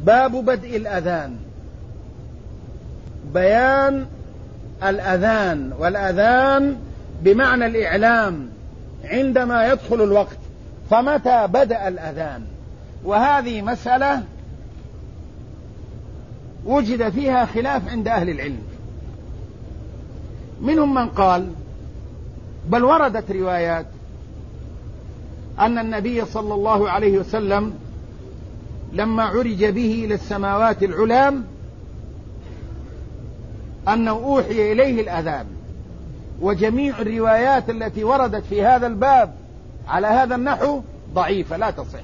باب بدء الأذان. بيان الأذان، والأذان بمعنى الإعلام عندما يدخل الوقت، فمتى بدأ الأذان؟ وهذه مسألة وجد فيها خلاف عند أهل العلم. منهم من قال بل وردت روايات أن النبي صلى الله عليه وسلم لما عرج به إلى السماوات العلى أنه أوحي إليه الأذان، وجميع الروايات التي وردت في هذا الباب على هذا النحو ضعيفة لا تصح،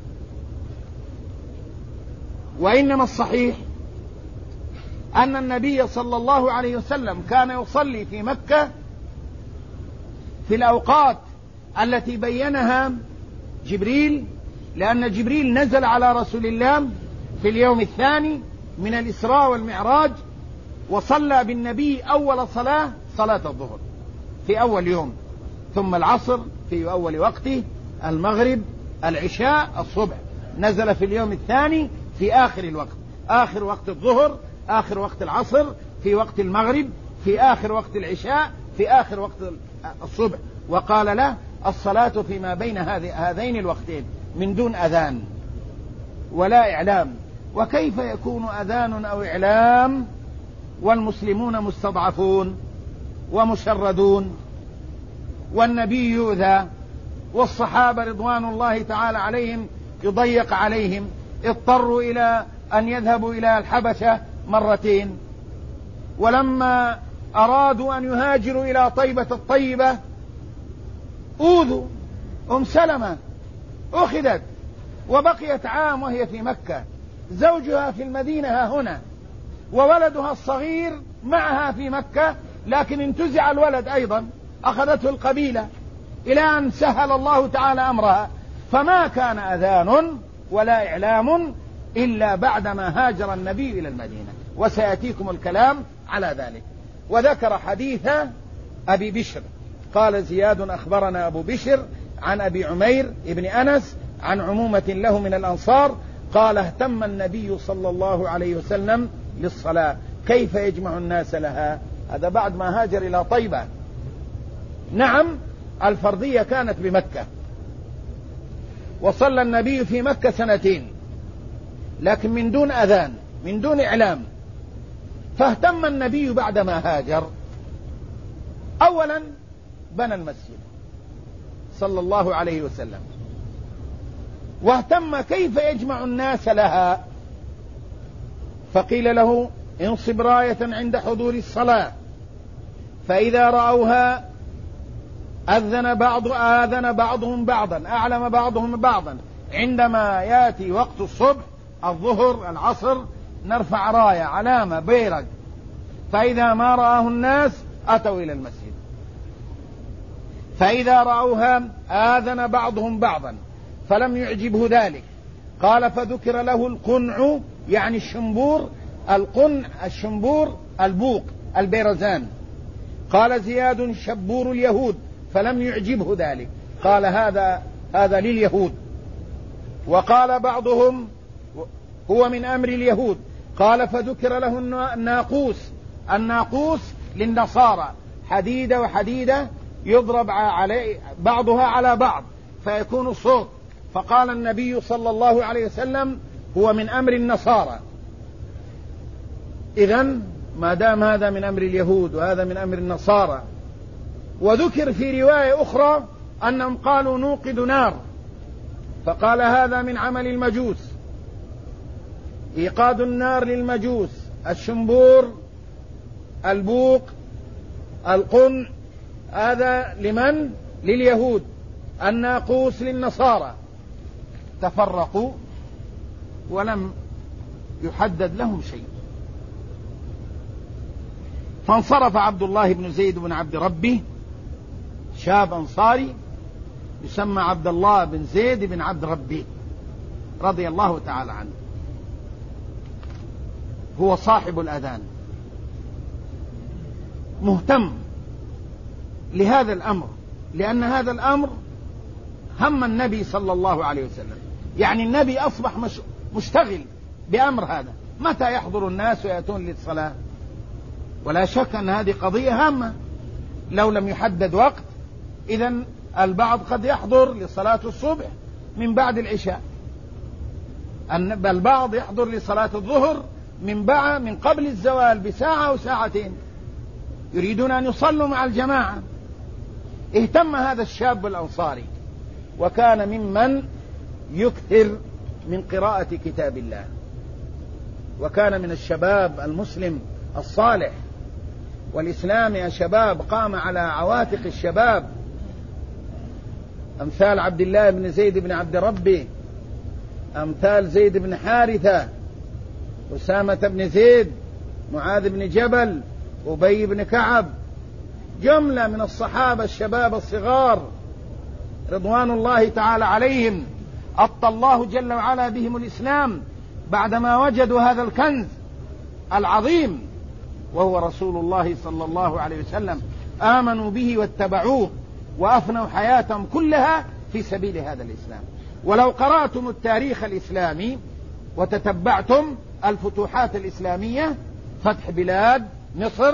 وإنما الصحيح أن النبي صلى الله عليه وسلم كان يصلي في مكة في الأوقات التي بينها جبريل، لأن جبريل نزل على رسول الله في اليوم الثاني من الإسراء والمعراج، وصلى بالنبي أول صلاة الظهر في أول يوم، ثم العصر في أول وقته، المغرب، العشاء، الصبح. نزل في اليوم الثاني في آخر الوقت، آخر وقت الظهر، آخر وقت العصر، في وقت المغرب، في آخر وقت العشاء، في آخر وقت الصبح. وقال له الصلاة فيما بين هذين الوقتين من دون أذان ولا إعلام. وكيف يكون أذان أو إعلام والمسلمون مستضعفون ومشردون، والنبي يؤذى، والصحابة رضوان الله تعالى عليهم يضيق عليهم، اضطروا إلى أن يذهبوا إلى الحبشة مرتين، ولما أرادوا أن يهاجروا إلى طيبة الطيبة أوذوا. سلمة أخذت وبقيت عام وهي في مكة، زوجها في المدينة هنا، وولدها الصغير معها في مكة، لكن انتزع الولد أيضا، أخذته القبيلة إلى أن سهل الله تعالى أمرها. فما كان أذان ولا إعلام إلا بعدما هاجر النبي إلى المدينة، وسيأتيكم الكلام على ذلك. وذكر حديث أبي بشر قال زياد أخبرنا أبو بشر عن أبي عمير ابن أنس عن عمومة له من الأنصار قال اهتم النبي صلى الله عليه وسلم للصلاة كيف يجمع الناس لها. هذا بعد ما هاجر إلى طيبة. نعم الفرضية كانت بمكة، وصلى النبي في مكة 2 لكن من دون أذان، من دون إعلام. فاهتم النبي بعدما هاجر، أولا بنى المسجد صلى الله عليه وسلم، واهتم كيف يجمع الناس لها، فقيل له انصب راية عند حضور الصلاة، فإذا رأوها آذن بعضهم بعضا، أعلم بعضهم بعضا. عندما يأتي وقت الصبح، الظهر، العصر، نرفع راية علامة بيرق، فإذا ما رآه الناس أتوا إلى المسجد، فإذا رأوها آذن بعضهم بعضا، فلم يعجبه ذلك. قال فذكر له القنع، يعني الشنبور، القنع الشنبور البوق البيرزان. قال زياد شبور اليهود، فلم يعجبه ذلك، قال هذا لليهود. وقال بعضهم هو من أمر اليهود. قال فذكر له الناقوس للنصارى، حديدة وحديدة يضرب عليه بعضها على بعض فيكون الصوت، فقال النبي صلى الله عليه وسلم هو من أمر النصارى. إذن ما دام هذا من أمر اليهود وهذا من أمر النصارى. وذكر في رواية أخرى أنهم قالوا نوقد نار، فقال هذا من عمل المجوس، إيقاد النار للمجوس. الشنبور، البوق، القنع، هذا لمن؟ لليهود. الناقوس للنصارى. تفرقوا ولم يحدد لهم شيء. فانصرف عبد الله بن زيد بن عبد ربه، شاب أنصاري يسمى عبد الله بن زيد بن عبد ربه رضي الله تعالى عنه، هو صاحب الأذان، مهتم لهذا الأمر، لأن هذا الأمر هم النبي صلى الله عليه وسلم. يعني النبي أصبح مشتغل بأمر هذا. متى يحضر الناس ويأتون للصلاة؟ ولا شك أن هذه قضية هامة. لو لم يحدد وقت إذن البعض قد يحضر لصلاة الصبح من بعد العشاء، البعض يحضر لصلاة الظهر من قبل الزوال بساعة أو ساعتين، يريدون أن يصلوا مع الجماعة. اهتم هذا الشاب الأنصاري وكان ممن يكثر من قراءة كتاب الله، وكان من الشباب المسلم الصالح. والإسلام يا شباب قام على عواتق الشباب، أمثال عبد الله بن زيد بن عبد ربه، أمثال زيد بن حارثة، أسامة بن زيد، معاذ بن جبل، أبي بن كعب، جملة من الصحابة الشباب الصغار رضوان الله تعالى عليهم. أطى الله جل وعلا بهم الإسلام بعدما وجدوا هذا الكنز العظيم وهو رسول الله صلى الله عليه وسلم، آمنوا به واتبعوه وأفنوا حياتهم كلها في سبيل هذا الإسلام. ولو قرأتم التاريخ الإسلامي وتتبعتم الفتوحات الإسلامية، فتح بلاد مصر،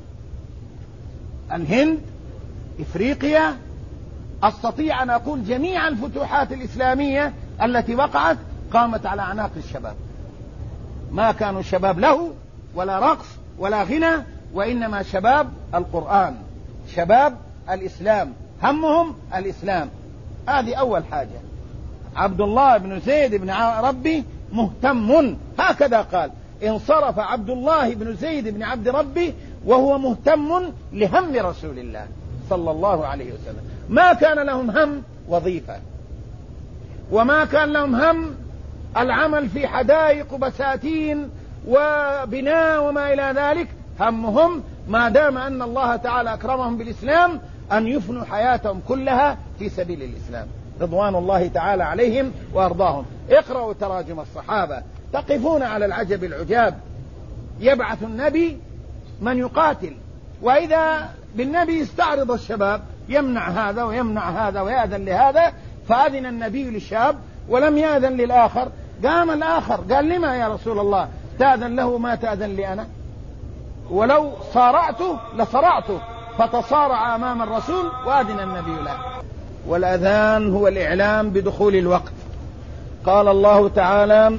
الهند، إفريقيا، أستطيع أن أقول جميع الفتوحات الإسلامية التي وقعت قامت على أعناق الشباب. ما كانوا شباب له ولا رقص ولا غنى، وإنما شباب القرآن، شباب الإسلام، همهم الإسلام. هذه أول حاجة. عبد الله بن زيد بن ربي مهتم، هكذا قال: انصرف عبد الله بن زيد بن عبد ربي وهو مهتم لهم رسول الله صلى الله عليه وسلم. ما كان لهم هم وظيفة، وما كان لهم هم العمل في حدائق وبساتين وبناء وما إلى ذلك. همهم ما دام أن الله تعالى أكرمهم بالإسلام أن يفنوا حياتهم كلها في سبيل الإسلام رضوان الله تعالى عليهم وأرضاهم. اقرأوا تراجم الصحابة تقفون على العجب العجاب. يبعث النبي من يقاتل، وإذا بالنبي يستعرض الشباب، يمنع هذا ويمنع هذا ويأذن لهذا، فأذن النبي للشاب ولم يأذن للآخر. قام الآخر قال: لما يا رسول الله تأذن له ما تأذن لي أنا؟ ولو صارعته لصرعته، فتصارع أمام الرسول وأذن النبي له. والأذان هو الإعلام بدخول الوقت. قال الله تعالى: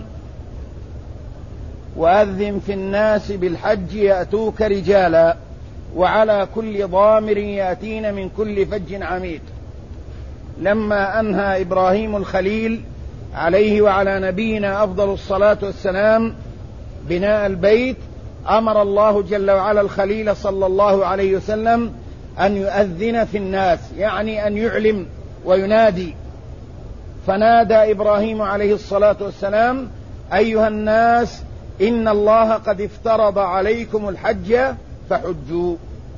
وأذن في الناس بالحج يأتوك رجالا وعلى كل ضامر يأتين من كل فج عميق. لما أنهى إبراهيم الخليل عليه وعلى نبينا أفضل الصلاة والسلام بناء البيت، أمر الله جل وعلا الخليل صلى الله عليه وسلم أن يؤذن في الناس، يعني أن يعلم وينادي. فنادى إبراهيم عليه الصلاة والسلام: أيها الناس إن الله قد افترض عليكم الحج فحجوا.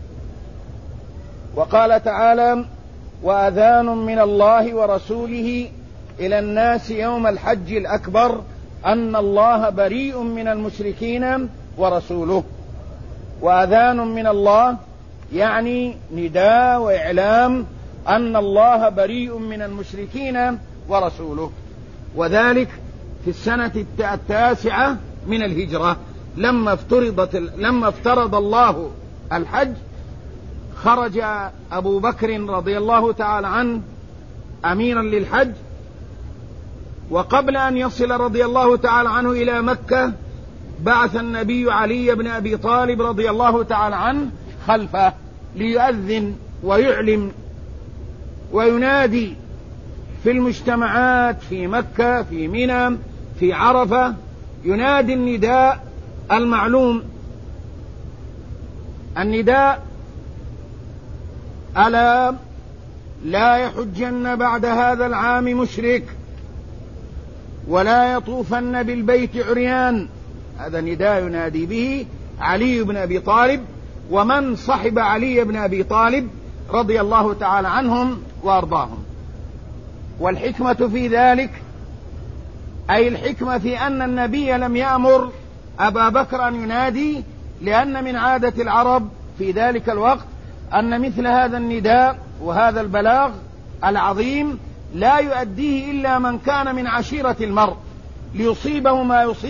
وقال تعالى: وأذان من الله ورسوله إلى الناس يوم الحج الأكبر أن الله بريء من المشركين ورسوله. وأذان من الله يعني نداء وإعلام أن الله بريء من المشركين ورسوله. وذلك في السنة 9 من الهجرة، لما افترض الله الحج، خرج أبو بكر رضي الله تعالى عنه أميرا للحج، وقبل أن يصل رضي الله تعالى عنه إلى مكة بعث النبي علي بن أبي طالب رضي الله تعالى عنه خلفه ليؤذن ويعلم وينادي في المجتمعات في مكة، في منى، في عرفة، ينادي النداء المعلوم، النداء: ألا لا يحجن بعد هذا العام مشرك ولا يطوفن بالبيت عريان. هذا نداء ينادي به علي بن أبي طالب ومن صحب علي بن أبي طالب رضي الله تعالى عنهم وأرضاهم. والحكمة في ذلك، أي الحكمة في أن النبي لم يأمر أبا بكر أن ينادي، لأن من عادة العرب في ذلك الوقت أن مثل هذا النداء وهذا البلاغ العظيم لا يؤديه إلا من كان من عشيرة المرء، ليصيبه ما يصيب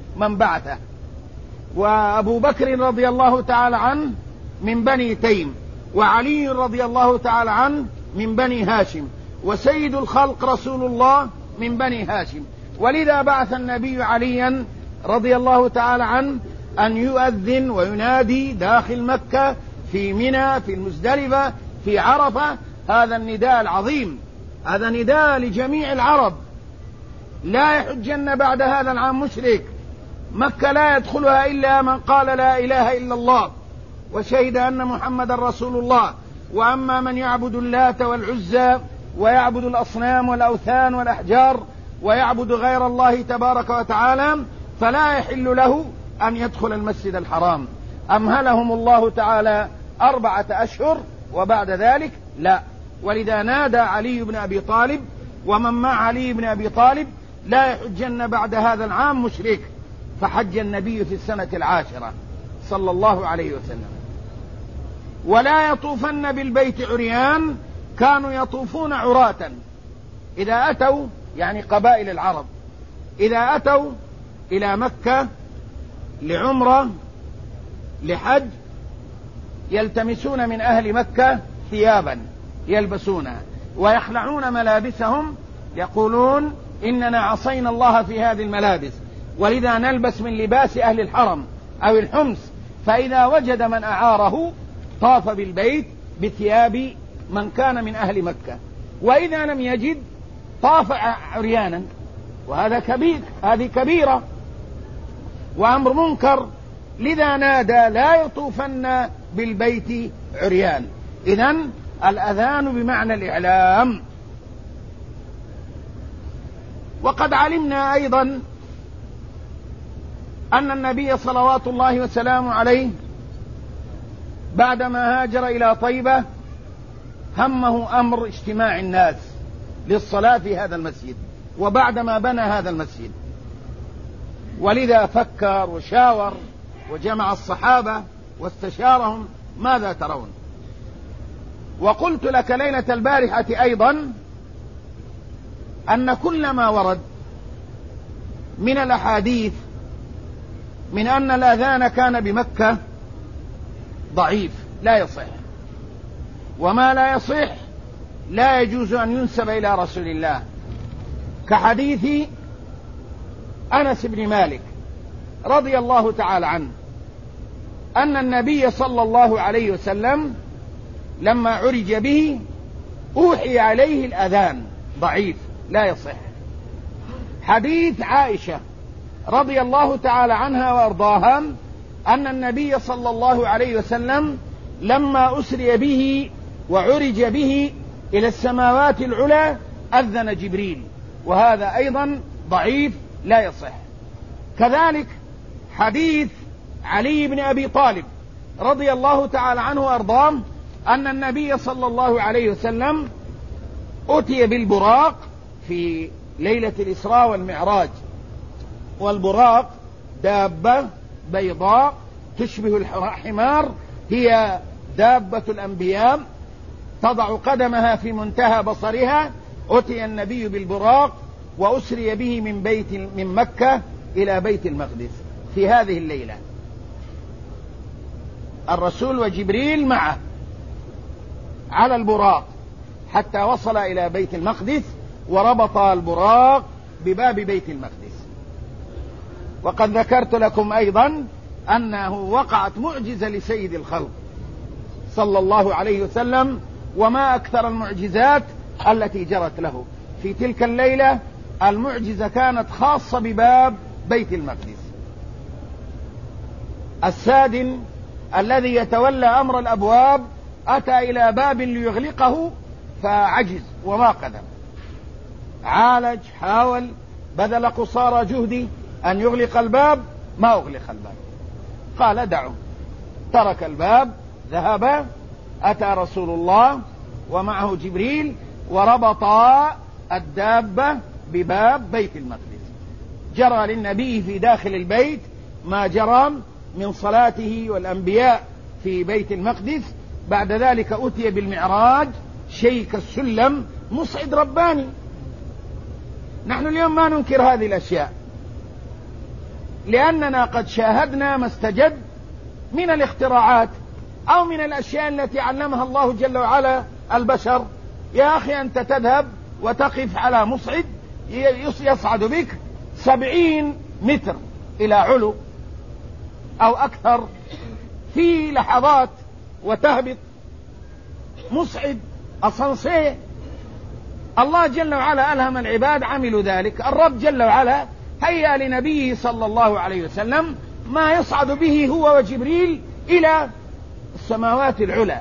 من بعثه. وأبو بكر رضي الله تعالى عنه من بني تيم، وعلي رضي الله تعالى عنه من بني هاشم، وسيد الخلق رسول الله من بني هاشم. ولذا بعث النبي عليا رضي الله تعالى عنه أن يؤذن وينادي داخل مكة، في منى، في المزدلفة، في عرفة. هذا النداء العظيم، هذا نداء لجميع العرب: لا يحجن بعد هذا العام مشرك، مكة لا يدخلها إلا من قال لا إله إلا الله وشهد أن محمد رسول الله. وأما من يعبد اللات والعزى ويعبد الأصنام والأوثان والأحجار ويعبد غير الله تبارك وتعالى فلا يحل له أن يدخل المسجد الحرام. أمهلهم الله تعالى 4 أشهر، وبعد ذلك لا. ولذا نادى علي بن أبي طالب ومن مع علي بن أبي طالب: لا يحجن بعد هذا العام مشرك. فحج النبي في السنة 10 صلى الله عليه وسلم. ولا يطوفن بالبيت عريان، كانوا يطوفون عراة إذا أتوا، يعني قبائل العرب إذا أتوا إلى مكة لعمرة لحج يلتمسون من أهل مكة ثيابا يلبسونها ويخلعون ملابسهم، يقولون: إننا عصينا الله في هذه الملابس، ولذا نلبس من لباس أهل الحرم أو الحمص. فإذا وجد من أعاره طاف بالبيت بثياب من كان من أهل مكة، وإذا لم يجد طاف عريانا. وهذا كبير، هذه كبيرة وأمر منكر. لذا نادى: لا يطوفن بالبيت عريان. إذن الأذان بمعنى الإعلام. وقد علمنا أيضا أن النبي صلوات الله وسلامه عليه بعدما هاجر إلى طيبة همه أمر اجتماع الناس للصلاة في هذا المسجد، وبعدما بنى هذا المسجد، ولذا فكر وشاور وجمع الصحابة واستشارهم: ماذا ترون؟ وقلت لك ليلة البارحة أيضا أن كل ما ورد من الأحاديث من أن الأذان كان بمكة ضعيف لا يصح، وما لا يصح لا يجوز أن ينسب إلى رسول الله، كحديث أنس بن مالك رضي الله تعالى عنه أن النبي صلى الله عليه وسلم لما عرج به أوحي عليه الأذان، ضعيف لا يصح. حديث عائشة رضي الله تعالى عنها وأرضاها أن النبي صلى الله عليه وسلم لما أسري به وعرج به إلى السماوات العلى أذن جبريل، وهذا أيضا ضعيف لا يصح. كذلك حديث علي بن أبي طالب رضي الله تعالى عنه وأرضاه أن النبي صلى الله عليه وسلم أتي بالبراق في ليلة الإسراء والمعراج، والبراق دابة بيضاء تشبه الحمار، هي دابة الأنبياء تضع قدمها في منتهى بصرها. أتي النبي بالبراق وأسري به من مكة إلى بيت المقدس في هذه الليلة، الرسول وجبريل معه على البراق حتى وصل إلى بيت المقدس، وربط البراق بباب بيت المقدس. وقد ذكرت لكم أيضا أنه وقعت معجزة لسيد الخلق صلى الله عليه وسلم، وما أكثر المعجزات التي جرت له في تلك الليلة. المعجزة كانت خاصة بباب بيت المقدس. السادن الذي يتولى أمر الأبواب أتى إلى باب ليغلقه فعجز وما قدم، عالج، حاول، بذل قصارى جهدي أن يغلق الباب، ما أغلق الباب، قال دعوا، ترك الباب، ذهب، أتى رسول الله ومعه جبريل وربطا الدابة بباب بيت المقدس. جرى للنبي في داخل البيت ما جرى من صلاته والأنبياء في بيت المقدس. بعد ذلك أتي بالمعراج، شيء كالسلم، مصعد رباني. نحن اليوم ما ننكر هذه الأشياء، لأننا قد شاهدنا ما استجد من الاختراعات أو من الأشياء التي علمها الله جل وعلا البشر. يا أخي أنت تذهب وتقف على مصعد يصعد بك 70 متر إلى علو أو أكثر في لحظات، وتهبط مصعد أسانسير. الله جل وعلا ألهم العباد عملوا ذلك. الرب جل وعلا هيأ لنبيه صلى الله عليه وسلم ما يصعد به هو وجبريل إلى السماوات العلى.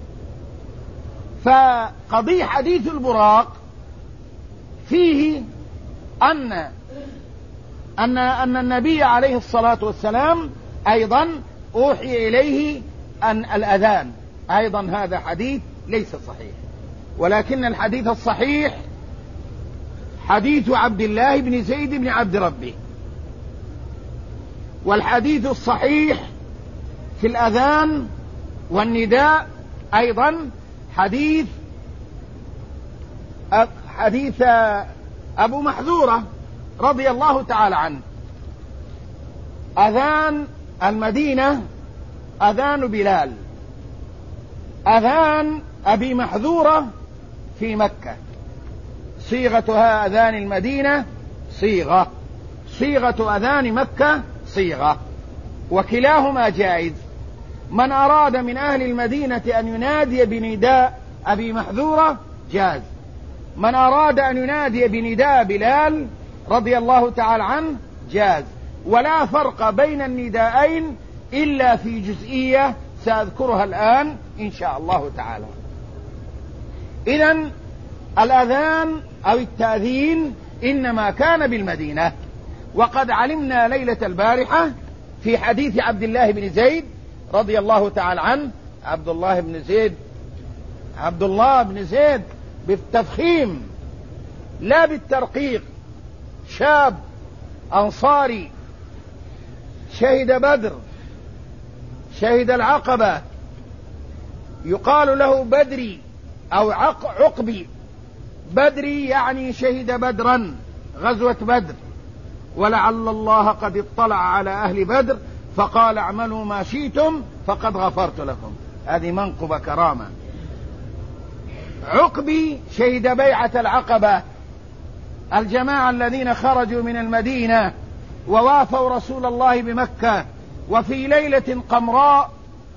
فقضية حديث البراق فيه أن النبي عليه الصلاة والسلام أيضا أوحي إليه أن الأذان، أيضا هذا حديث ليس صحيح، ولكن الحديث الصحيح حديث عبد الله بن زيد بن عبد ربه. والحديث الصحيح في الأذان والنداء أيضا حديث أبو محذورة رضي الله تعالى عنه. أذان المدينة أذان بلال، أذان أبي محذورة في مكة. صيغتها أذان المدينة صيغة أذان مكة صيغة، وكلاهما جائز. من أراد من أهل المدينة أن ينادي بنداء أبي محذورة جاز، من أراد أن ينادي بنداء بلال رضي الله تعالى عنه جاز. ولا فرق بين النداءين إلا في جزئية سأذكرها الآن إن شاء الله تعالى. إذن الأذان أو التأذين إنما كان بالمدينة. وقد علمنا ليلة البارحة في حديث عبد الله بن زيد رضي الله تعالى عنه، عبد الله بن زيد بالتفخيم لا بالترقيق، شاب أنصاري شهد بدر، شهد العقبة، يقال له بدري أو عقبي. بدري يعني شهد بدرا، غزوة بدر. ولعل الله قد اطلع على أهل بدر فقال اعملوا ما شئتم فقد غفرت لكم. هذه منقبة كرامة. عقبي شهد بيعة العقبة، الجماعة الذين خرجوا من المدينة ووافوا رسول الله بمكة، وفي ليلة قمراء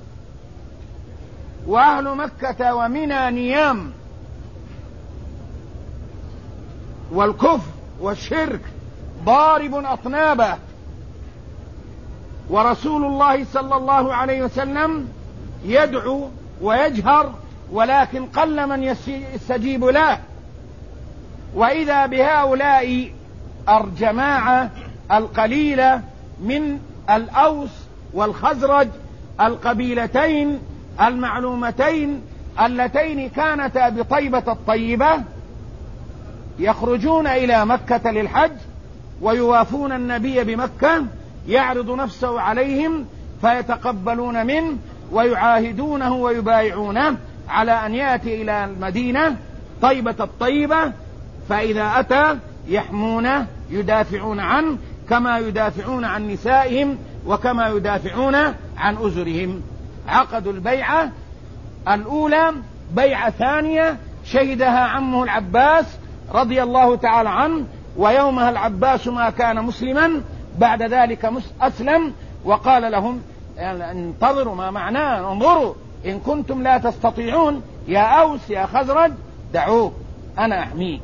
وأهل مكة ومنى نيام، والكفر والشرك ضارب أطنابه، ورسول الله صلى الله عليه وسلم يدعو ويجهر، ولكن قل من يستجيب له. وإذا بهؤلاء الجماعة القليلة من الأوس والخزرج، القبيلتين المعلومتين اللتين كانتا بطيبة الطيبة، يخرجون إلى مكة للحج ويوافون النبي بمكة، يعرض نفسه عليهم فيتقبلون منه ويعاهدونه ويبايعونه على أن يأتي إلى المدينة طيبة الطيبة، فإذا أتى يحمونه يدافعون عنه كما يدافعون عن نسائهم وكما يدافعون عن أزرهم. عقدوا البيعة الأولى. بيعة ثانية شهدها عمه العباس رضي الله تعالى عنه، ويومها العباس ما كان مسلما، بعد ذلك أسلم، وقال لهم انتظروا، ما معناه انظروا، إن كنتم لا تستطيعون يا أوس يا خزرج دعوه أنا أحميه.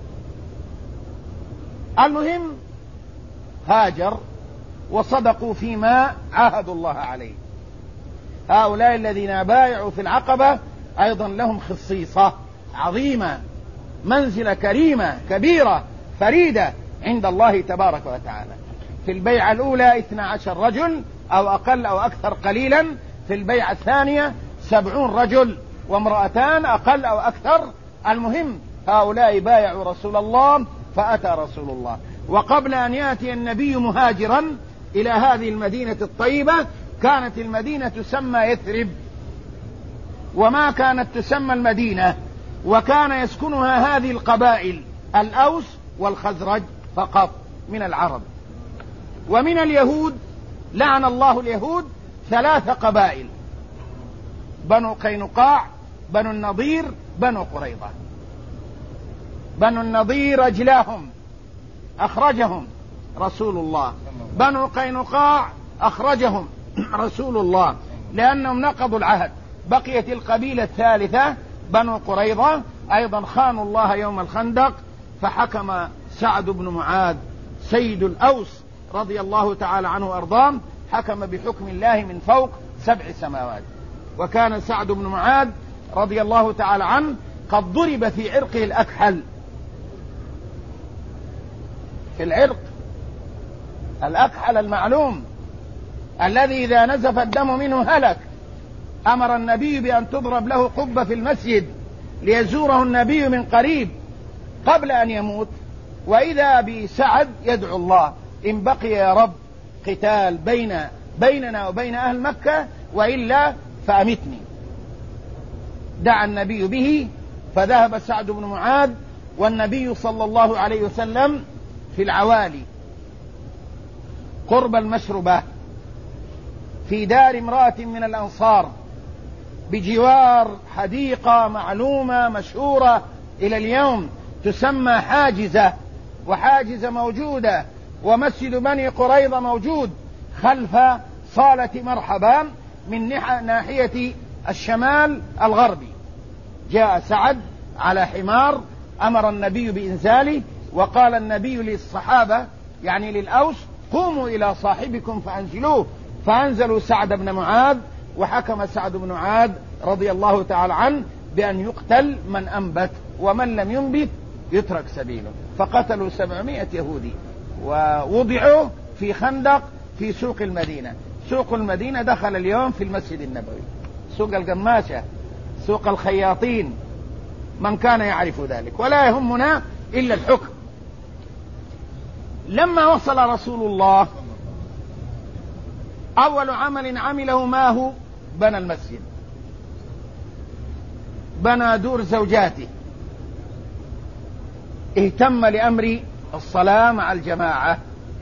المهم هاجر وصدقوا فيما عاهدوا الله عليه. هؤلاء الذين بايعوا في العقبة أيضا لهم خصيصة عظيمة، منزلة كريمة كبيرة فريدة عند الله تبارك وتعالى. في البيعة الأولى 12 رجل أو أقل أو أكثر قليلا، في البيعة الثانية 70 رجل وامرأتان أقل أو أكثر. المهم هؤلاء بايعوا رسول الله فأتى رسول الله. وقبل أن يأتي النبي مهاجرا إلى هذه المدينة الطيبة كانت المدينة تسمى يثرب، وما كانت تسمى المدينة، وكان يسكنها هذه القبائل الأوس والخزرج فقط من العرب. ومن اليهود لعن الله اليهود 3 قبائل: بنو قينقاع، بنو النضير، بنو قريظة. بنو النضير أجلاهم أخرجهم رسول الله، بنو قينقاع أخرجهم رسول الله لأنهم نقضوا العهد. بقيت القبيلة الثالثة بنو قريظة أيضا خانوا الله يوم الخندق، فحكم سعد بن معاذ سيد الأوس رضي الله تعالى عنه وأرضاه، حكم بحكم الله من فوق 7 سماوات. وكان سعد بن معاذ رضي الله تعالى عنه قد ضرب في عرقه الأكحل، في العرق الأكحل المعلوم الذي إذا نزف الدم منه هلك. أمر النبي بأن تضرب له قبة في المسجد ليزوره النبي من قريب قبل أن يموت، وإذا بسعد يدعو الله: إن بقي يا رب قتال بيننا وبين أهل مكة وإلا فأمتني. دعا النبي به، فذهب سعد بن معاذ والنبي صلى الله عليه وسلم في العوالي قرب المشربة في دار امرأة من الأنصار بجوار حديقة معلومة مشهورة إلى اليوم تسمى حاجزة، وحاجزة موجودة، ومسجد بني قريظة موجود خلف صالة مرحبا من ناحية الشمال الغربي. جاء سعد على حمار، أمر النبي بإنزاله، وقال النبي للصحابة يعني للأوس: قوموا إلى صاحبكم فأنزلوه. فأنزلوا سعد بن معاذ، وحكم سعد بن معاذ رضي الله تعالى عنه بأن يقتل من أنبت، ومن لم ينبت يترك سبيله. فقتلوا 700 يهودي ووضعوا في خندق في سوق المدينة. سوق المدينة دخل اليوم في المسجد النبوي، سوق القماشة، سوق الخياطين، من كان يعرف ذلك، ولا يهمنا إلا الحكم. لما وصل رسول الله أول عمل عمله ما هو؟ بنى المسجد، بنى دور زوجاته، اهتم لأمر الصلاة مع الجماعة.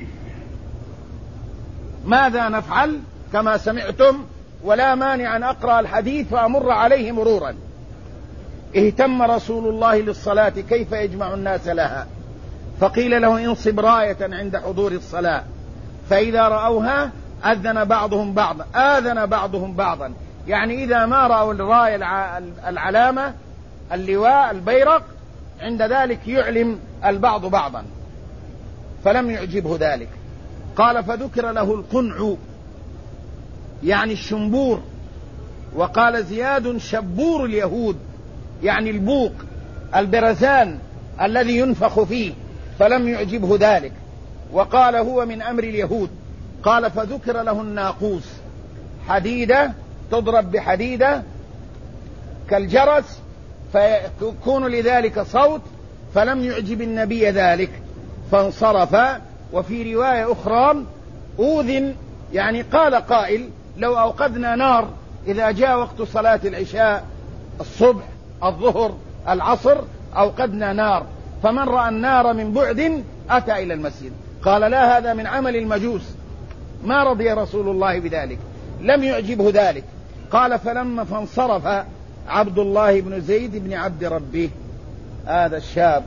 ماذا نفعل؟ كما سمعتم، ولا مانع أن أقرأ الحديث فأمر عليه مرورا. اهتم رسول الله للصلاة كيف يجمع الناس لها، فقيل له: انصب راية عند حضور الصلاة، فإذا رأوها آذن بعضهم بعضا، يعني إذا ما رأوا الراية العلامة اللواء البيرق عند ذلك يعلم البعض بعضا، فلم يعجبه ذلك. قال: فذكر له القنع يعني الشنبور، وقال زياد: شبور اليهود يعني البوق البرزان الذي ينفخ فيه، فلم يعجبه ذلك، وقال: هو من أمر اليهود. قال: فذكر له الناقوس، حديدة تضرب بحديدة كالجرس فيكون لذلك صوت، فلم يعجب النبي ذلك فانصرف. وفي رواية أخرى: أوذن، يعني قال قائل: لو أوقدنا نار إذا جاء وقت صلاة العشاء، الصبح، الظهر، العصر، أوقدنا نار، فمن رأى النار من بعد أتى إلى المسجد. قال: لا، هذا من عمل المجوس. ما رضي رسول الله بذلك، لم يعجبه ذلك. قال: فلما فانصرف عبد الله بن زيد بن عبد ربه، هذا الشاب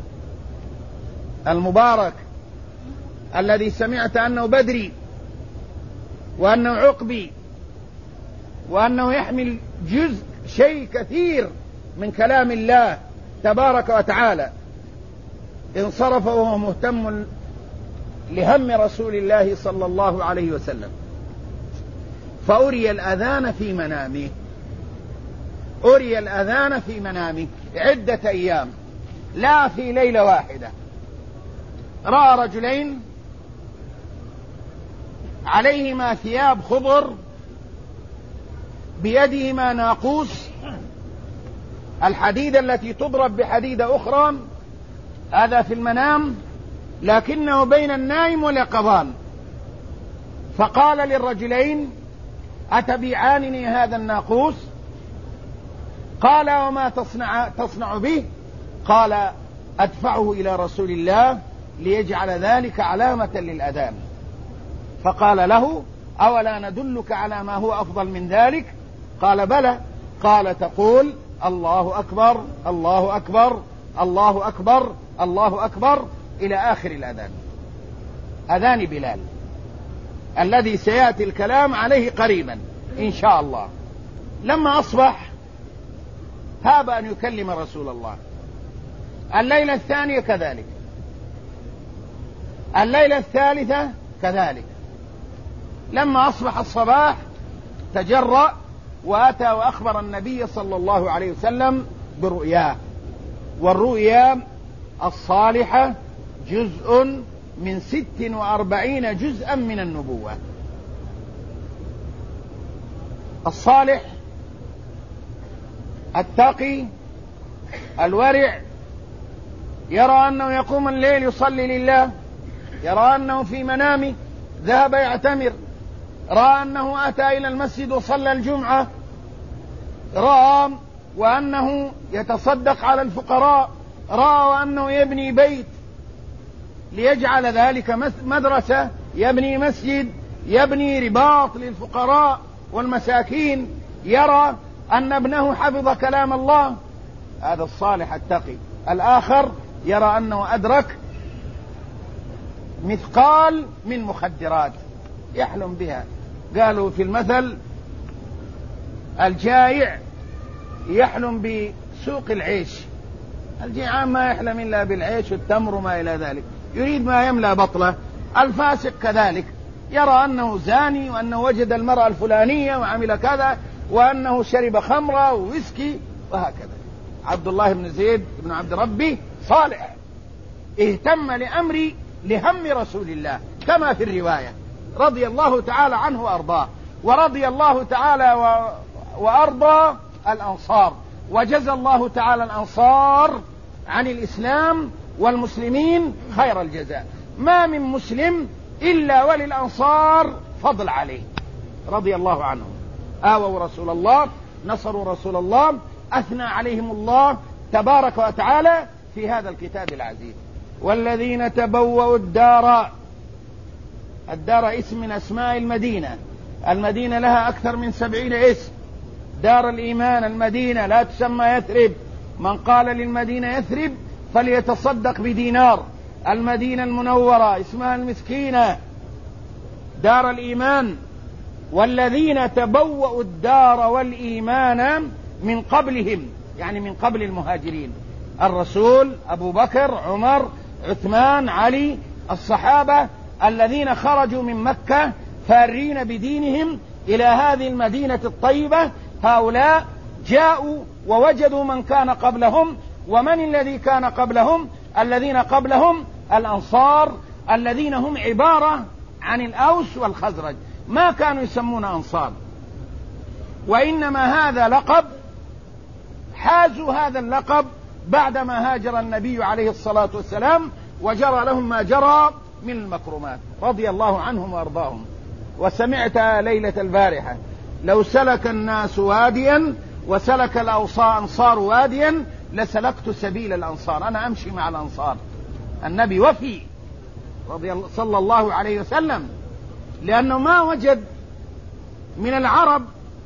المبارك الذي سمعت أنه بدري وأنه عقبي وأنه يحمل شيء كثير من كلام الله تبارك وتعالى، انصرف وهو مهتم لهم رسول الله صلى الله عليه وسلم، فأري الأذان في منامه، أري الأذان في منامه عدة أيام، لا في ليلة واحدة. رأى رجلين عليهما ثياب خضر، بيدهما ناقوس، الحديدة التي تضرب بحديدة أخرى، هذا في المنام، لكنه بين النائم واليقظان. فقال للرجلين: أتبيعانني هذا الناقوس؟ قال: وما تصنع به؟ قال: أدفعه إلى رسول الله ليجعل ذلك علامة للأذان. فقال له: أولا ندلك على ما هو أفضل من ذلك؟ قال بلى. قال تقول الله أكبر الله أكبر الله أكبر الله أكبر إلى آخر الأذان، أذان بلال الذي سيأتي الكلام عليه قريبا إن شاء الله. لما أصبح هاب أن يكلم رسول الله. الليلة الثانية كذلك، الليلة الثالثة كذلك. لما أصبح الصباح تجرأ وأتى وأخبر النبي صلى الله عليه وسلم برؤياه، والرؤيا الصالحة جزء من 46 جزءا من النبوة. الصالح التقي الورع يرى أنه يقوم الليل يصلي لله، يرى أنه في منامه ذهب يعتمر، رأى أنه أتى إلى المسجد وصلى الجمعة، رأى وأنه يتصدق على الفقراء، رأى أنه يبني بيت ليجعل ذلك مدرسة، يبني مسجد، يبني رباط للفقراء والمساكين، يرى أن ابنه حفظ كلام الله. هذا الصالح التقي. الآخر يرى أنه أدرك مثقال من مخدرات يحلم بها. قالوا في المثل الجائع يحلم بسوق العيش، الجيعان ما يحلم إلا بالعيش والتمر وما إلى ذلك، يريد ما يملأ بطله. الفاسق كذلك يرى أنه زاني، وأنه وجد المرأة الفلانية وعمل كذا، وأنه شرب خمرة وويسكي وهكذا. عبد الله بن زيد بن عبد ربي صالح اهتم لهم رسول الله كما في الرواية، رضي الله تعالى عنه وأرضاه، ورضي الله تعالى وأرضى الأنصار، وجزى الله تعالى الأنصار عن الإسلام والمسلمين خير الجزاء. ما من مسلم إلا وللأنصار فضل عليه، رضي الله عنهم. آووا رسول الله، نصروا رسول الله، أثنى عليهم الله تبارك وتعالى في هذا الكتاب العزيز. والذين تبوأوا الدار اسم من أسماء المدينة، المدينة لها أكثر من 70 اسم. دار الإيمان المدينة لا تسمى يثرب، من قال للمدينة يثرب فليتصدق بدينار. المدينة المنورة اسمها المسكينة، دار الإيمان. والذين تبوأوا الدار والإيمان من قبلهم، يعني من قبل المهاجرين، الرسول، أبو بكر، عمر، عثمان، علي، الصحابة الذين خرجوا من مكة فارين بدينهم إلى هذه المدينة الطيبة، هؤلاء جاءوا ووجدوا من كان قبلهم. ومن الذي كان قبلهم؟ الذين قبلهم الأنصار، الذين هم عبارة عن الأوس والخزرج، ما كانوا يسمون أنصار، وإنما هذا لقب، حازوا هذا اللقب بعدما هاجر النبي عليه الصلاة والسلام وجرى لهم ما جرى من المكرمات، رضي الله عنهم وأرضاهم. وسمعت ليلة البارحة لو سلك الناس واديا وسلك الأنصار واديا لسلكت سبيل الأنصار، أنا أمشي مع الأنصار. النبي وفي صلى الله عليه وسلم، لأنه ما وجد من العرب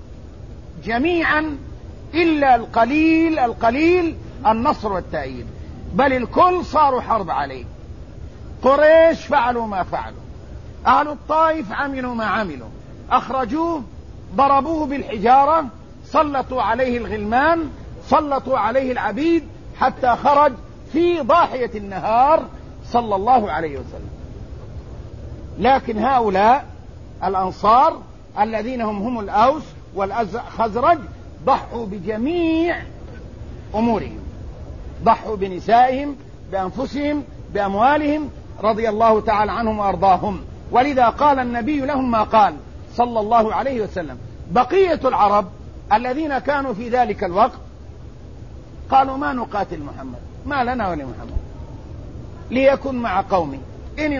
جميعا إلا القليل النصر والتأييد، بل الكل صاروا حرب عليه. قريش فعلوا ما فعلوا، أهل الطائف عملوا ما عملوا، أخرجوه، ضربوه بالحجارة، سلطوا عليه الغلمان، سلطوا عليه العبيد، حتى خرج في ضاحية النهار صلى الله عليه وسلم. لكن هؤلاء الأنصار الذين هم الأوس والخزرج ضحوا بجميع أمورهم، ضحوا بنسائهم، بأنفسهم، بأموالهم، رضي الله تعالى عنهم وأرضاهم. ولذا قال النبي لهم ما قال صلى الله عليه وسلم. بقية العرب الذين كانوا في ذلك الوقت قالوا ما نقاتل محمد، ما لنا ولمحمد، ليكن مع قومه، إن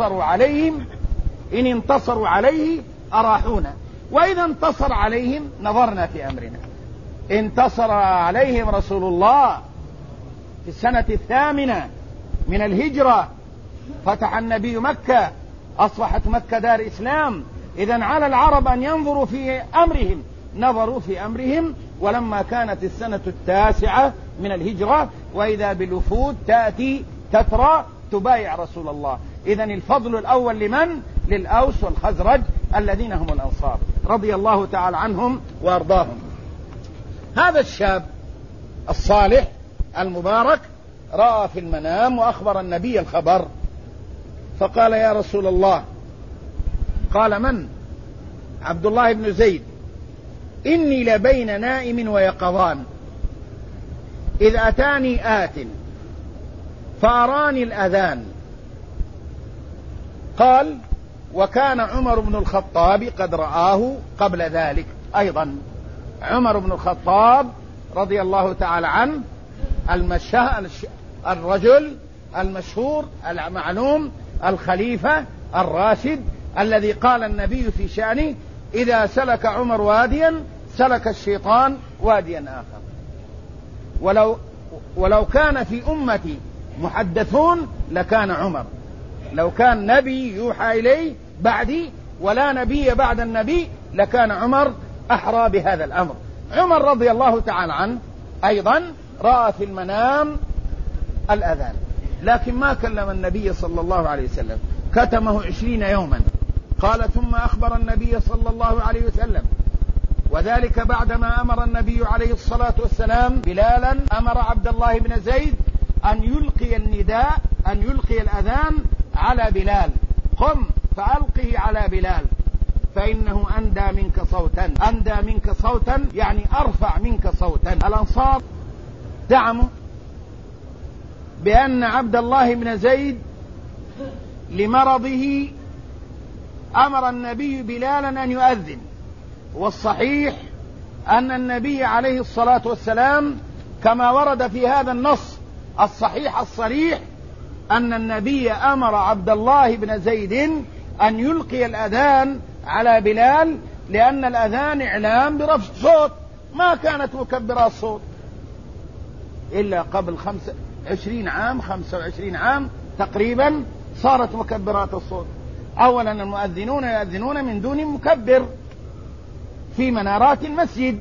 انتصروا عليه أراحونا، وإذا انتصر عليهم نظرنا في أمرنا. انتصر عليهم رسول الله في السنة 8 من الهجرة، فتح النبي مكة، أصبحت مكة دار إسلام، إذن على العرب أن ينظروا في أمرهم، نظروا في أمرهم. ولما كانت السنة 9 من الهجرة وإذا بالوفود تأتي تترى تبايع رسول الله. إذن الفضل الأول لمن؟ للأوس والخزرج الذين هم الأنصار رضي الله تعالى عنهم وأرضاهم. هذا الشاب الصالح المبارك رأى في المنام وأخبر النبي الخبر، فقال: يا رسول الله. قال: من؟ عبد الله بن زيد. إني لبين نائم ويقظان، إذ أتاني آت فأراني الأذان. قال: وكان عمر بن الخطاب قد رآه قبل ذلك أيضا. عمر بن الخطاب رضي الله تعالى عنه الرجل المشهور المعلوم الخليفة الراشد الذي قال النبي في شأنه: إذا سلك عمر واديا سلك الشيطان واديا آخر. ولو كان في أمتي محدثون لكان عمر. لو كان نبي يوحى إليه بعدي ولا نبي بعد النبي لكان عمر أحرى بهذا الأمر. عمر رضي الله تعالى عنه أيضا رأى في المنام الأذان، لكن ما كلم النبي صلى الله عليه وسلم، كتمه 20 يوما. قال: ثم أخبر النبي صلى الله عليه وسلم، وذلك بعدما أمر النبي عليه الصلاة والسلام بلالا، أمر عبد الله بن زيد أن يلقي النداء، أن يلقي الأذان على بلال: قم فألقه على بلال فإنه أندى منك صوتا. أندى منك صوتا يعني أرفع منك صوتا. الأنصار زعموا بأن عبد الله بن زيد لمرضه أمر النبي بلالا أن يؤذن، والصحيح أن النبي عليه الصلاة والسلام كما ورد في هذا النص الصحيح الصريح أن النبي أمر عبد الله بن زيد أن يلقي الأذان على بلال، لأن الأذان إعلام برفع صوت، ما كانت مكبرات الصوت إلا قبل 25 عام تقريبا صارت مكبرات الصوت. أولا المؤذنون يؤذنون من دون مكبر في منارات المسجد،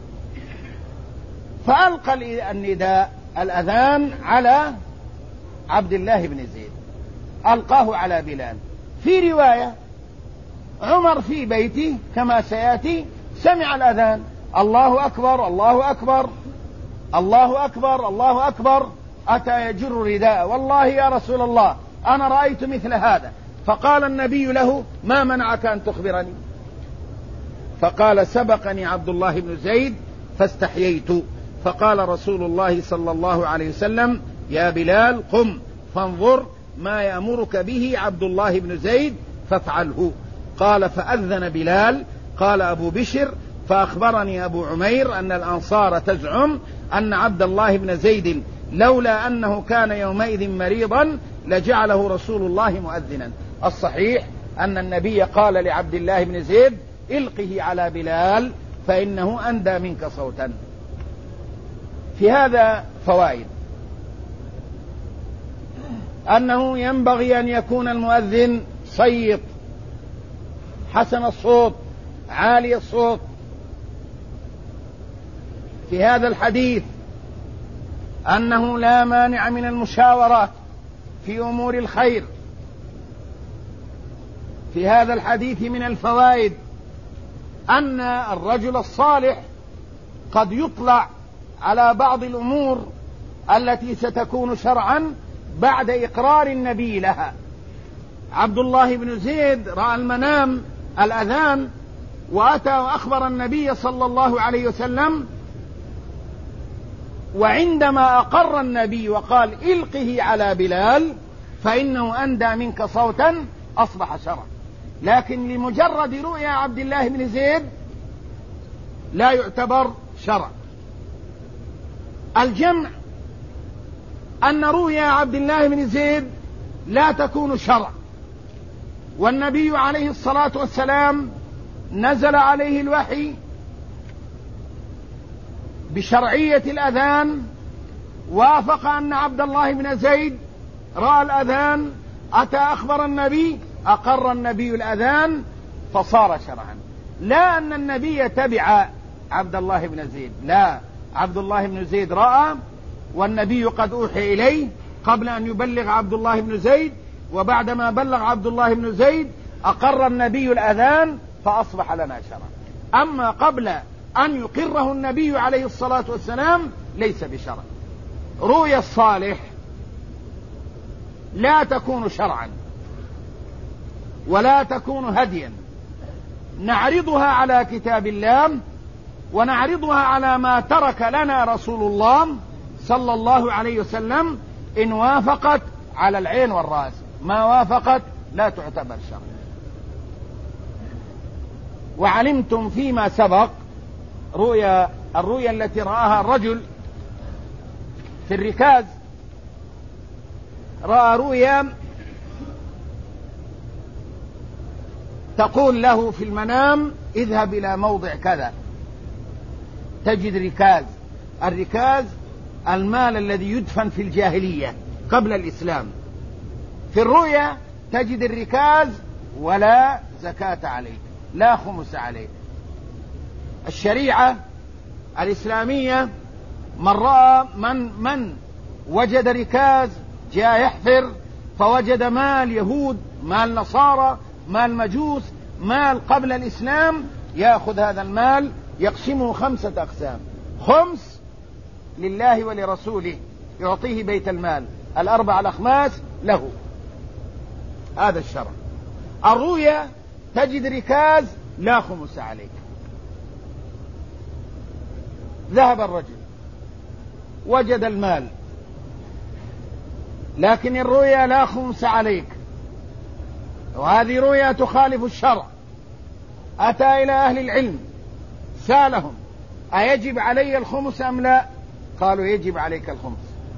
فألقى النداء الأذان على عبد الله بن زيد، ألقاه على بلال. في رواية عمر في بيته كما سيأتي سمع الأذان: الله أكبر الله أكبر الله أكبر الله أكبر، أتى يجر رداء: والله يا رسول الله أنا رأيت مثل هذا. فقال النبي له: ما منعك أن تخبرني؟ فقال: سبقني عبد الله بن زيد فاستحييت. فقال رسول الله صلى الله عليه وسلم: يا بلال قم فانظر ما يأمرك به عبد الله بن زيد فافعله. قال: فأذن بلال. قال أبو بشر: فأخبرني أبو عمير أن الأنصار تزعم أن عبد الله بن زيد لولا أنه كان يومئذ مريضا لجعله رسول الله مؤذنا. الصحيح أن النبي قال لعبد الله بن زيد: القه على بلال فإنه أندى منك صوتا. في هذا فوائد: أنه ينبغي أن يكون المؤذن صيت حسن الصوت عالي الصوت. في هذا الحديث أنه لا مانع من المشاورات في أمور الخير. في هذا الحديث من الفوائد أن الرجل الصالح قد يطلع على بعض الأمور التي ستكون شرعا بعد إقرار النبي لها. عبد الله بن زيد رأى المنام الأذان وأتى وأخبر النبي صلى الله عليه وسلم، وعندما أقر النبي وقال: القه على بلال فإنه أندى منك صوتا، أصبح شرعا. لكن لمجرد رؤيا عبد الله بن زيد لا يعتبر شرع. الجمع أن رؤيا عبد الله بن زيد لا تكون شرع، والنبي عليه الصلاة والسلام نزل عليه الوحي بشرعية الأذان، وافق أن عبد الله بن زيد رأى الأذان، أتى أخبر النبي، أقر النبي الأذان، فصار شرعا. لا أن النبي تبع عبد الله بن زيد، لا، عبد الله بن زيد رأى والنبي قد أوحي إليه قبل أن يبلغ عبد الله بن زيد، وبعدما بلغ عبد الله بن زيد أقر النبي الأذان فأصبح لنا شرعا. أما قبل أن يقره النبي عليه الصلاة والسلام ليس بشرع. رؤيا الصالح لا تكون شرعا ولا تكون هديا، نعرضها على كتاب الله ونعرضها على ما ترك لنا رسول الله صلى الله عليه وسلم. إن وافقت على العين والرأس، ما وافقت لا تعتبر شرعا. وعلمتم فيما سبق الرؤيا التي رآها الرجل في الركاز، رأى رؤيا تقول له في المنام اذهب إلى موضع كذا تجد ركاز. الركاز المال الذي يدفن في الجاهلية قبل الإسلام. في الرؤيا تجد الركاز ولا زكاة عليه، لا خمس عليه. الشريعة الإسلامية من وجد ركاز جاء يحفر فوجد مال يهود، مال نصارى، مال مجوس، مال قبل الإسلام، يأخذ هذا المال يقسمه 5 أقسام: خمس لله ولرسوله يعطيه بيت المال، 4 الأخماس له. هذا الشرع. الرؤيا تجد ركاز لا خمس عليك. ذهب الرجل وجد المال، لكن الرؤيا لا خمس عليك، وهذه رؤيا تخالف الشرع. أتى إلى أهل العلم سألهم أيجب علي الخمس أم لا؟ قالوا يجب عليك الخمس.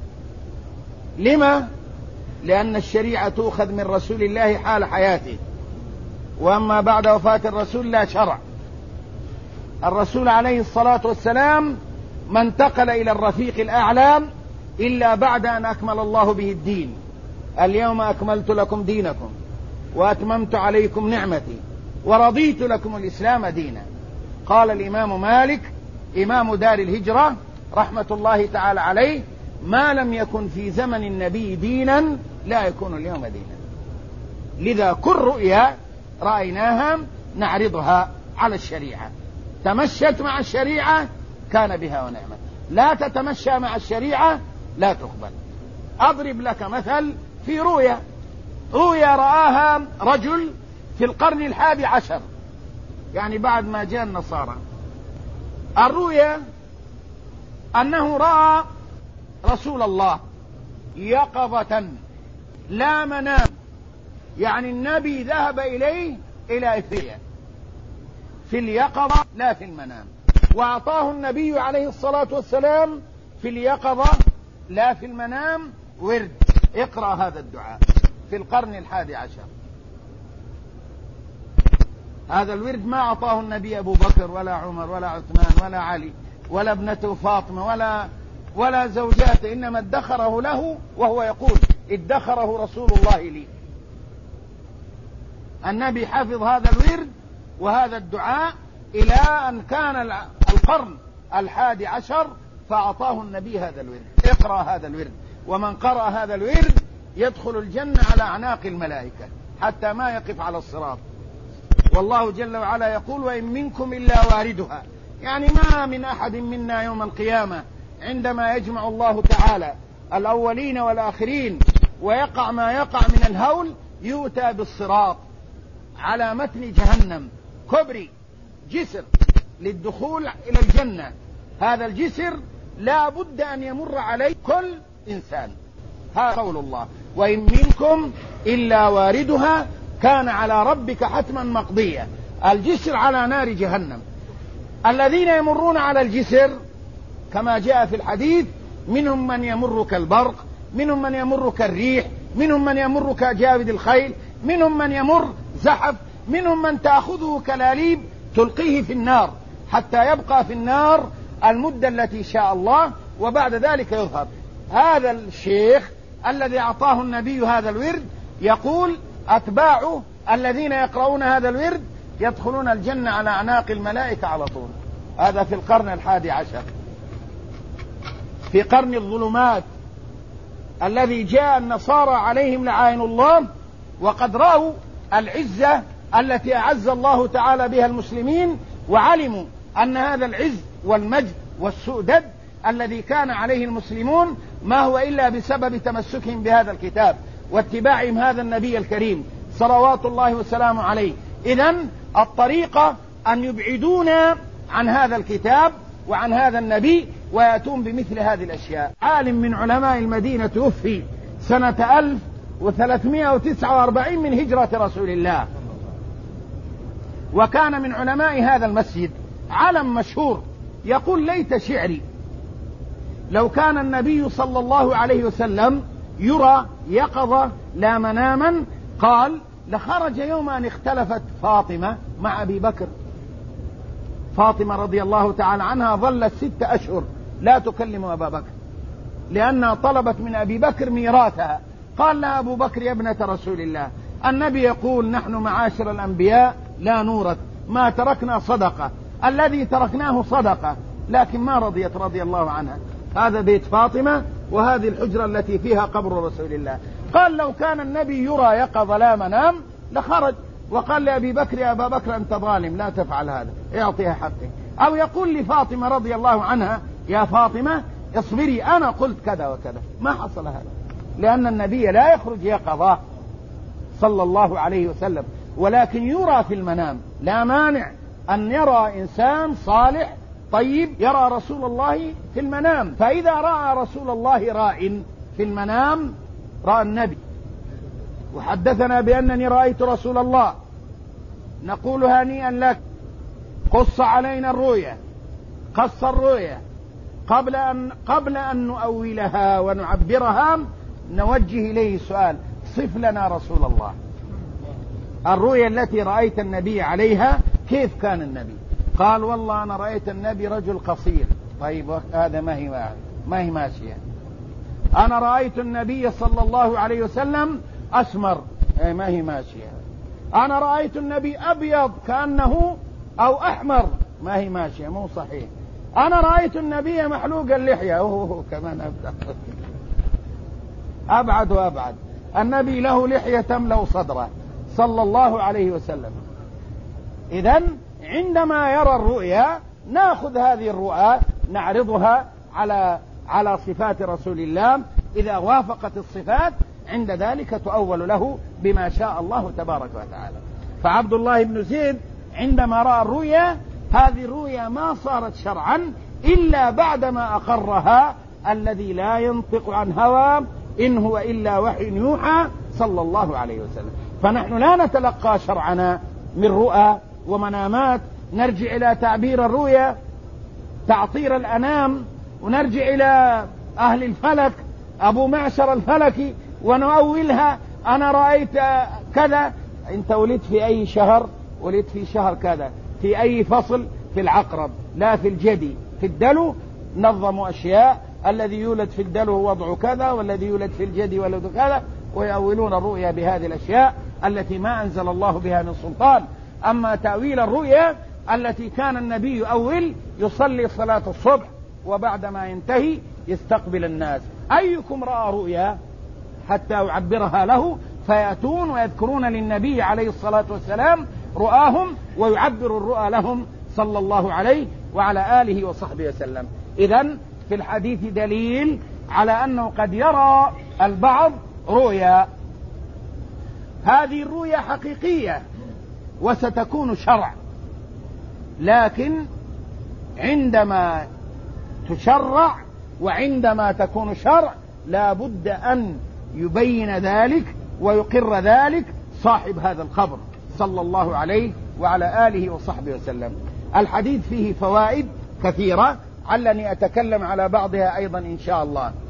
لما؟ لأن الشريعة تؤخذ من رسول الله حال حياته، وأما بعد وفاة الرسول لا شرع. الرسول عليه الصلاة والسلام ما انتقل إلى الرفيق الأعلى إلا بعد أن أكمل الله به الدين. اليوم أكملت لكم دينكم وأتممت عليكم نعمتي ورضيت لكم الإسلام دينا. قال الإمام مالك إمام دار الهجرة رحمة الله تعالى عليه: ما لم يكن في زمن النبي دينا لا يكون اليوم دينا. لذا كل رؤيا رأيناها نعرضها على الشريعة. تمشت مع الشريعة كان بها ونعمة، لا تتمشى مع الشريعة لا تقبل. أضرب لك مثل في رؤيا رآها رجل في القرن 11، يعني بعد ما جاء النصارى. الرؤيا أنه رأى رسول الله يقظة لا منام، يعني النبي ذهب إليه إلى إثريا في اليقظة لا في المنام، وأعطاه النبي عليه الصلاة والسلام في اليقظة لا في المنام ورد: اقرأ هذا الدعاء في القرن 11. هذا الورد ما أعطاه النبي أبو بكر ولا عمر ولا عثمان ولا علي ولا ابنته فاطمة ولا زوجاته، إنما ادخره له، وهو يقول: ادخره رسول الله لي. النبي حفظ هذا الورد وهذا الدعاء إلى أن كان القرن 11 فأعطاه النبي هذا الورد: اقرأ هذا الورد، ومن قرأ هذا الورد يدخل الجنة على أعناق الملائكة حتى ما يقف على الصراط. والله جل وعلا يقول: وإن منكم إلا واردها، يعني ما من أحد منا يوم القيامة عندما يجمع الله تعالى الأولين والآخرين ويقع ما يقع من الهول يؤتى بالصراط على متن جهنم، كبري جسر للدخول إلى الجنة. هذا الجسر لا بد أن يمر عليه كل إنسان. هذا قول الله: وإن منكم إلا واردها كان على ربك حتما مقضيا. الجسر على نار جهنم. الذين يمرون على الجسر كما جاء في الحديث: منهم من يمر كالبرق، منهم من يمر كالريح، منهم من يمر كجاود الخيل، منهم من يمر زحف، منهم من تأخذه كلاليب تلقيه في النار حتى يبقى في النار المدة التي شاء الله، وبعد ذلك يظهر. هذا الشيخ الذي أعطاه النبي هذا الورد يقول: أتباعه الذين يقرؤون هذا الورد يدخلون الجنة على أعناق الملائكة على طول. هذا في القرن 11. في قرن الظلمات الذي جاء النصارى عليهم لعائن الله، وقد رأوا العزة التي أعز الله تعالى بها المسلمين، وعلموا أن هذا العز والمجد والسؤدد الذي كان عليه المسلمون ما هو إلا بسبب تمسكهم بهذا الكتاب واتباعهم هذا النبي الكريم صلوات الله وسلامه عليه. إذن الطريقة أن يبعدونا عن هذا الكتاب وعن هذا النبي ويأتون بمثل هذه الأشياء. عالم من علماء المدينة توفي سنة 1349 من هجرة رسول الله، وكان من علماء هذا المسجد، علم مشهور، يقول: ليت شعري لو كان النبي صلى الله عليه وسلم يرى يقظة لا مناما. قال: لخرج يوم أن اختلفت فاطمة مع أبي بكر. فاطمة رضي الله تعالى عنها ظلت 6 أشهر لا تكلم أبا بكر، لأنها طلبت من أبي بكر ميراثها. قال لها أبو بكر: يا ابنة رسول الله، النبي يقول: نحن معاشر الأنبياء لا نورث، ما تركنا صدقة، الذي تركناه صدقة. لكن ما رضيت رضي الله عنها. هذا بيت فاطمة، وهذه الحجرة التي فيها قبر رسول الله. قال: لو كان النبي يرى يقظ لا منام لخرج، وقال لأبي بكر: يا أبا بكر أنت ظالم، لا تفعل هذا، اعطيها حقه. أو يقول لفاطمة رضي الله عنها: يا فاطمة اصبري، أنا قلت كذا وكذا. ما حصل هذا، لأن النبي لا يخرج يقظة صلى الله عليه وسلم، ولكن يرى في المنام. لا مانع أن يرى إنسان صالح طيب يرى رسول الله في المنام. فإذا رأى رسول الله راء في المنام رأى النبي وحدثنا بأنني رأيت رسول الله، نقول: هنيئا لك، قص علينا الرؤيا، قص الرؤيا. قبل أن نؤولها ونعبرها نوجه إليه سؤال: صف لنا رسول الله، الرؤيا التي رأيت النبي عليها كيف كان النبي؟ قال: والله أنا رأيت النبي رجل قصير. طيب هذا ما هي ماشية. أنا رأيت النبي صلى الله عليه وسلم أسمر، ما هي ماشية. أنا رأيت النبي أبيض كأنه أو أحمر، ما هي ماشية، مو صحيح. أنا رأيت النبي محلوق اللحية، كمان أبعد وأبعد. النبي له لحية تملأ صدره صلى الله عليه وسلم. إذن عندما يرى الرؤيا نأخذ هذه الرؤى نعرضها على صفات رسول الله، إذا وافقت الصفات عند ذلك تؤول له بما شاء الله تبارك وتعالى. فعبد الله بن زيد عندما رأى الرؤيا، هذه الرؤيا ما صارت شرعا إلا بعدما أقرها الذي لا ينطق عن هوى إن هو إلا وحي يوحى صلى الله عليه وسلم. فنحن لا نتلقى شرعنا من رؤى ومنامات، نرجع إلى تعبير الرؤيا، تعطير الأنام، ونرجع إلى أهل الفلك، أبو معشر الفلكي، ونؤولها: أنا رأيت كذا. أنت ولدت في أي شهر؟ ولدت في شهر كذا. في أي فصل؟ في العقرب، لا في الجدي. في الدلو نظموا أشياء: الذي يولد في الدلو وضع كذا، والذي يولد في الجدي ولد كذا، ويؤولون الرؤيا بهذه الأشياء التي ما أنزل الله بها من سلطان. أما تأويل الرؤيا التي كان النبي يؤول، يصلي صلاة الصبح وبعدما ينتهي يستقبل الناس: أيكم رأى رؤيا؟ حتى يعبرها له، فيأتون ويذكرون للنبي عليه الصلاة والسلام رؤاهم ويعبر الرؤى لهم صلى الله عليه وعلى آله وصحبه وسلم. إذن في الحديث دليل على أنه قد يرى البعض رؤيا. هذه الرؤيا حقيقية وستكون شرع، لكن عندما تشرع وعندما تكون شرع لا بد أن يبين ذلك ويقر ذلك صاحب هذا القبر صلى الله عليه وعلى آله وصحبه وسلم. الحديث فيه فوائد كثيرة، علني أتكلم على بعضها أيضا إن شاء الله.